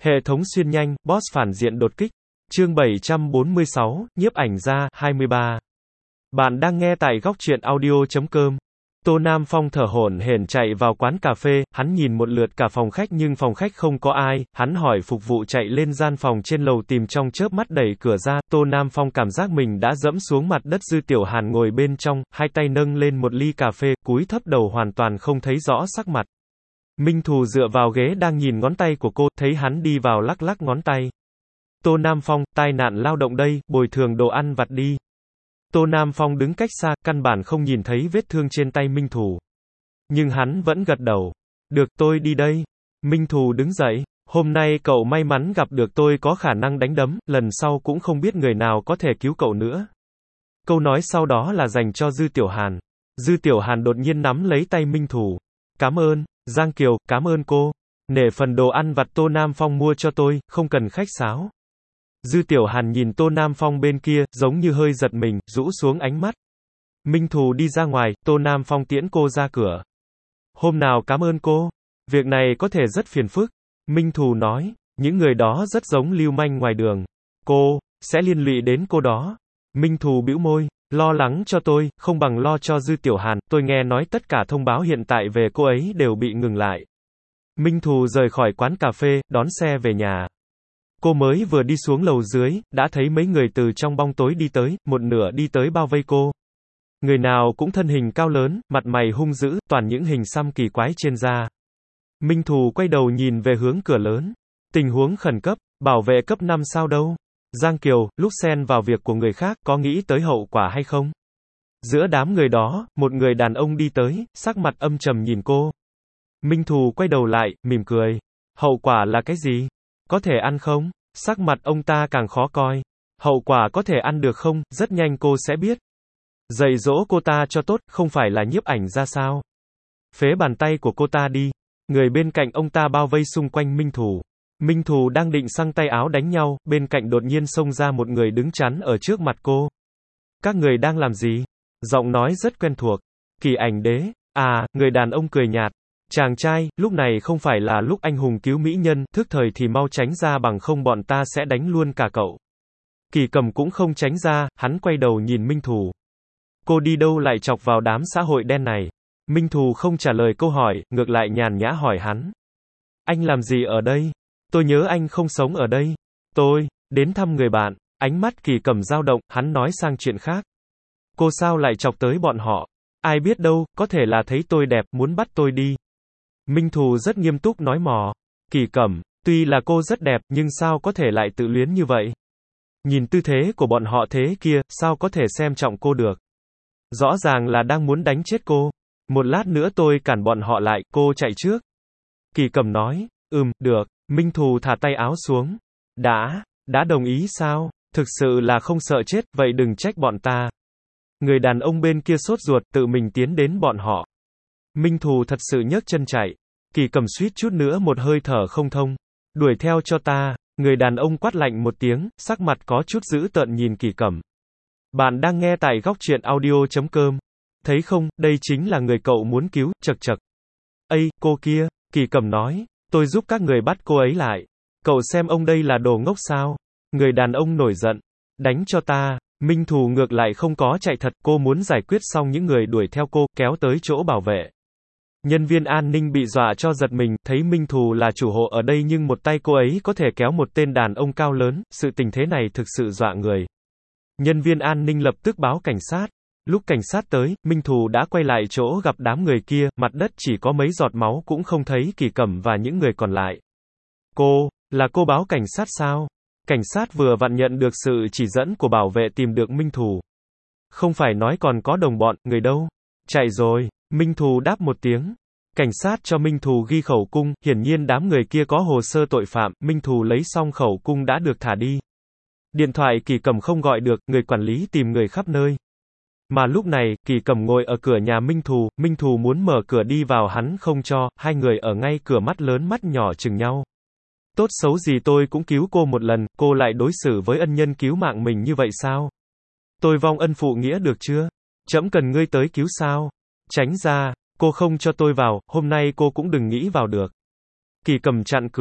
Hệ thống xuyên nhanh, boss phản diện đột kích. Chương 746, nhiếp ảnh gia, 23. Bạn đang nghe tại góc truyện audio.com. Tô Nam Phong thở hổn hển chạy vào quán cà phê, hắn nhìn một lượt cả phòng khách nhưng phòng khách không có ai, hắn hỏi phục vụ chạy lên gian phòng trên lầu tìm trong chớp mắt đẩy cửa ra, Tô Nam Phong cảm giác mình đã dẫm xuống mặt đất. Dư Tiểu Hàn ngồi bên trong, hai tay nâng lên một ly cà phê, cúi thấp đầu hoàn toàn không thấy rõ sắc mặt. Minh Thù dựa vào ghế đang nhìn ngón tay của cô, thấy hắn đi vào lắc lắc ngón tay. Tô Nam Phong, tai nạn lao động đây, bồi thường đồ ăn vặt đi. Tô Nam Phong đứng cách xa, căn bản không nhìn thấy vết thương trên tay Minh Thù. Nhưng hắn vẫn gật đầu. Được, tôi đi đây. Minh Thù đứng dậy. Hôm nay cậu may mắn gặp được tôi có khả năng đánh đấm, lần sau cũng không biết người nào có thể cứu cậu nữa. Câu nói sau đó là dành cho Dư Tiểu Hàn. Dư Tiểu Hàn đột nhiên nắm lấy tay Minh Thù. Cảm ơn, Giang Kiều, cảm ơn cô. Nể phần đồ ăn vặt Tô Nam Phong mua cho tôi, không cần khách sáo. Dư Tiểu Hàn nhìn Tô Nam Phong bên kia, giống như hơi giật mình, rũ xuống ánh mắt. Minh Thù đi ra ngoài, Tô Nam Phong tiễn cô ra cửa. Hôm nào cảm ơn cô. Việc này có thể rất phiền phức. Minh Thù nói, những người đó rất giống lưu manh ngoài đường. Cô, sẽ liên lụy đến cô đó. Minh Thù bĩu môi, lo lắng cho tôi, không bằng lo cho Dư Tiểu Hàn, tôi nghe nói tất cả thông báo hiện tại về cô ấy đều bị ngừng lại. Minh Thù rời khỏi quán cà phê, đón xe về nhà. Cô mới vừa đi xuống lầu dưới, đã thấy mấy người từ trong bóng tối đi tới, một nửa đi tới bao vây cô. Người nào cũng thân hình cao lớn, mặt mày hung dữ, toàn những hình xăm kỳ quái trên da. Minh Thù quay đầu nhìn về hướng cửa lớn. Tình huống khẩn cấp, bảo vệ cấp 5 sao đâu? Giang Kiều, lúc xen vào việc của người khác, có nghĩ tới hậu quả hay không? Giữa đám người đó, một người đàn ông đi tới, sắc mặt âm trầm nhìn cô. Minh Thù quay đầu lại, mỉm cười. Hậu quả là cái gì? Có thể ăn không? Sắc mặt ông ta càng khó coi. Hậu quả có thể ăn được không? Rất nhanh cô sẽ biết. Dạy dỗ cô ta cho tốt, không phải là nhiếp ảnh ra sao? Phế bàn tay của cô ta đi. Người bên cạnh ông ta bao vây xung quanh Minh Thù. Minh Thù đang định xăng tay áo đánh nhau, bên cạnh đột nhiên xông ra một người đứng chắn ở trước mặt cô. Các người đang làm gì? Giọng nói rất quen thuộc. Kỳ Ảnh Đế. À, người đàn ông cười nhạt. Chàng trai, lúc này không phải là lúc anh hùng cứu mỹ nhân, thức thời thì mau tránh ra bằng không bọn ta sẽ đánh luôn cả cậu. Kỳ Cầm cũng không tránh ra, hắn quay đầu nhìn Minh Thù. Cô đi đâu lại chọc vào đám xã hội đen này? Minh Thù không trả lời câu hỏi, ngược lại nhàn nhã hỏi hắn. Anh làm gì ở đây? Tôi nhớ anh không sống ở đây. Tôi, đến thăm người bạn. Ánh mắt Kỳ Cầm dao động, hắn nói sang chuyện khác. Cô sao lại chọc tới bọn họ? Ai biết đâu, có thể là thấy tôi đẹp, muốn bắt tôi đi. Minh Thù rất nghiêm túc nói mò. Kỳ Cẩm, tuy là cô rất đẹp, nhưng sao có thể lại tự luyến như vậy? Nhìn tư thế của bọn họ thế kia, sao có thể xem trọng cô được? Rõ ràng là đang muốn đánh chết cô. Một lát nữa tôi cản bọn họ lại, cô chạy trước. Kỳ Cẩm nói, được. Minh Thù thả tay áo xuống. Đã đồng ý sao? Thực sự là không sợ chết, vậy đừng trách bọn ta. Người đàn ông bên kia sốt ruột, tự mình tiến đến bọn họ. Minh Thù thật sự nhấc chân chạy. Kỳ Cầm suýt chút nữa một hơi thở không thông. Đuổi theo cho ta. Người đàn ông quát lạnh một tiếng, sắc mặt có chút dữ tợn nhìn Kỳ Cầm. Bạn đang nghe tại góc truyện audio.com. Thấy không, đây chính là người cậu muốn cứu, chậc chậc. Ây, cô kia, Kỳ Cầm nói, tôi giúp các người bắt cô ấy lại. Cậu xem ông đây là đồ ngốc sao? Người đàn ông nổi giận. Đánh cho ta. Minh Thù ngược lại không có chạy thật, cô muốn giải quyết xong những người đuổi theo cô, kéo tới chỗ bảo vệ. Nhân viên an ninh bị dọa cho giật mình, thấy Minh Thù là chủ hộ ở đây nhưng một tay cô ấy có thể kéo một tên đàn ông cao lớn, sự tình thế này thực sự dọa người. Nhân viên an ninh lập tức báo cảnh sát. Lúc cảnh sát tới, Minh Thù đã quay lại chỗ gặp đám người kia, mặt đất chỉ có mấy giọt máu cũng không thấy Kỳ Cẩm và những người còn lại. Là cô báo cảnh sát sao? Cảnh sát vừa vặn nhận được sự chỉ dẫn của bảo vệ tìm được Minh Thù. Không phải nói còn có đồng bọn, người đâu? Chạy rồi. Minh Thù đáp một tiếng. Cảnh sát cho Minh Thù ghi khẩu cung, hiển nhiên đám người kia có hồ sơ tội phạm, Minh Thù lấy xong khẩu cung đã được thả đi. Điện thoại Kỳ Cầm không gọi được, người quản lý tìm người khắp nơi. Mà lúc này, Kỳ Cầm ngồi ở cửa nhà Minh Thù muốn mở cửa đi vào hắn không cho, hai người ở ngay cửa mắt lớn mắt nhỏ chừng nhau. Tốt xấu gì tôi cũng cứu cô một lần, cô lại đối xử với ân nhân cứu mạng mình như vậy sao? Tôi vong ân phụ nghĩa được chưa? Trẫm cần ngươi tới cứu sao? Tránh ra, cô không cho tôi vào, hôm nay cô cũng đừng nghĩ vào được. Kỳ Cầm chặn cửa,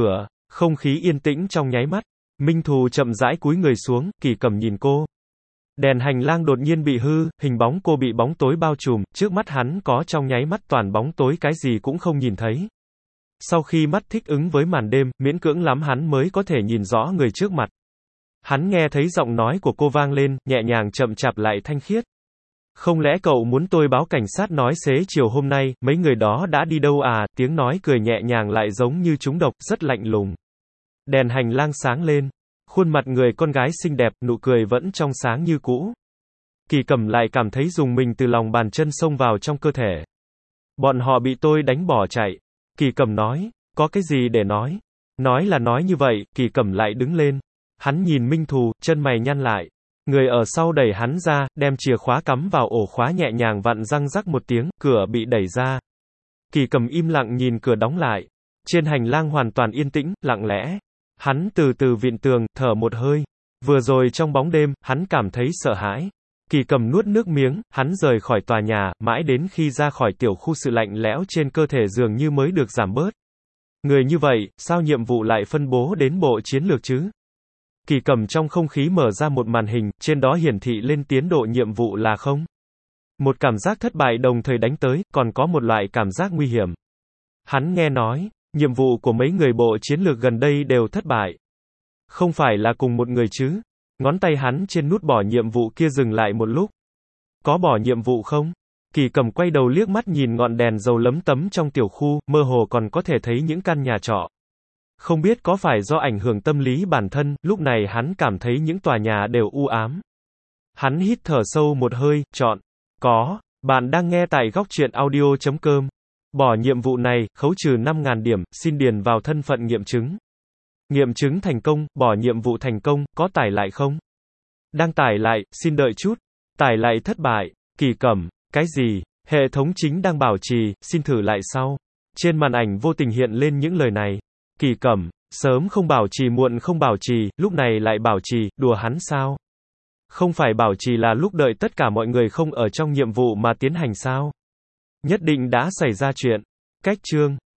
Không khí yên tĩnh trong nháy mắt. Minh Thù chậm rãi cúi người xuống, Kỳ Cẩm nhìn cô. Đèn hành lang đột nhiên bị hư, hình bóng cô bị bóng tối bao trùm, trước mắt hắn có trong nháy mắt toàn bóng tối, cái gì cũng không nhìn thấy. Sau khi mắt thích ứng với màn đêm, miễn cưỡng lắm hắn mới có thể nhìn rõ người trước mặt. Hắn nghe thấy giọng nói của cô vang lên, nhẹ nhàng chậm chạp lại thanh khiết. Không lẽ cậu muốn tôi báo cảnh sát nói xế chiều hôm nay, mấy người đó đã đi đâu à, tiếng nói cười nhẹ nhàng lại giống như trúng độc, rất lạnh lùng. Đèn hành lang sáng lên. Khuôn mặt người con gái xinh đẹp, nụ cười vẫn trong sáng như cũ. Kỳ Cẩm lại cảm thấy rùng mình từ lòng bàn chân xông vào trong cơ thể. Bọn họ bị tôi đánh bỏ chạy. Kỳ Cẩm nói, có cái gì để nói? Nói là nói như vậy, Kỳ Cẩm lại đứng lên. Hắn nhìn Minh Thù, chân mày nhăn lại. Người ở sau đẩy hắn ra, đem chìa khóa cắm vào ổ khóa nhẹ nhàng vặn răng rắc một tiếng, cửa bị đẩy ra. Kỳ Cẩm im lặng nhìn cửa đóng lại. Trên hành lang hoàn toàn yên tĩnh, lặng lẽ. Hắn từ từ vịn tường, thở một hơi. Vừa rồi trong bóng đêm, hắn cảm thấy sợ hãi. Kỳ Cẩm nuốt nước miếng, hắn rời khỏi tòa nhà, mãi đến khi ra khỏi tiểu khu sự lạnh lẽo trên cơ thể dường như mới được giảm bớt. Người như vậy, sao nhiệm vụ lại phân bố đến bộ chiến lược chứ? Kỳ Cẩm trong không khí mở ra một màn hình, trên đó hiển thị lên tiến độ nhiệm vụ là 0. Một cảm giác thất bại đồng thời đánh tới, còn có một loại cảm giác nguy hiểm. Hắn nghe nói, nhiệm vụ của mấy người bộ chiến lược gần đây đều thất bại. Không phải là cùng một người chứ? Ngón tay hắn trên nút bỏ nhiệm vụ kia dừng lại một lúc. Có bỏ nhiệm vụ không? Kỳ Cẩm quay đầu liếc mắt nhìn ngọn đèn dầu lấm tấm trong tiểu khu, mơ hồ còn có thể thấy những căn nhà trọ. Không biết có phải do ảnh hưởng tâm lý bản thân, lúc này hắn cảm thấy những tòa nhà đều u ám. Hắn hít thở sâu một hơi, chọn. Có. Bạn đang nghe tại góc truyện audio.com. Bỏ nhiệm vụ này, khấu trừ 5.000 điểm, xin điền vào thân phận nghiệm chứng. Nghiệm chứng thành công, bỏ nhiệm vụ thành công, có tải lại không? Đang tải lại, xin đợi chút. Tải lại thất bại. Kỳ Cẩm, cái gì? Hệ thống chính đang bảo trì, xin thử lại sau. Trên màn ảnh vô tình hiện lên những lời này. Kỳ Cẩm, sớm không bảo trì muộn không bảo trì, lúc này lại bảo trì, đùa hắn sao? Không phải bảo trì là lúc đợi tất cả mọi người không ở trong nhiệm vụ mà tiến hành sao? Nhất định đã xảy ra chuyện. Cách chương.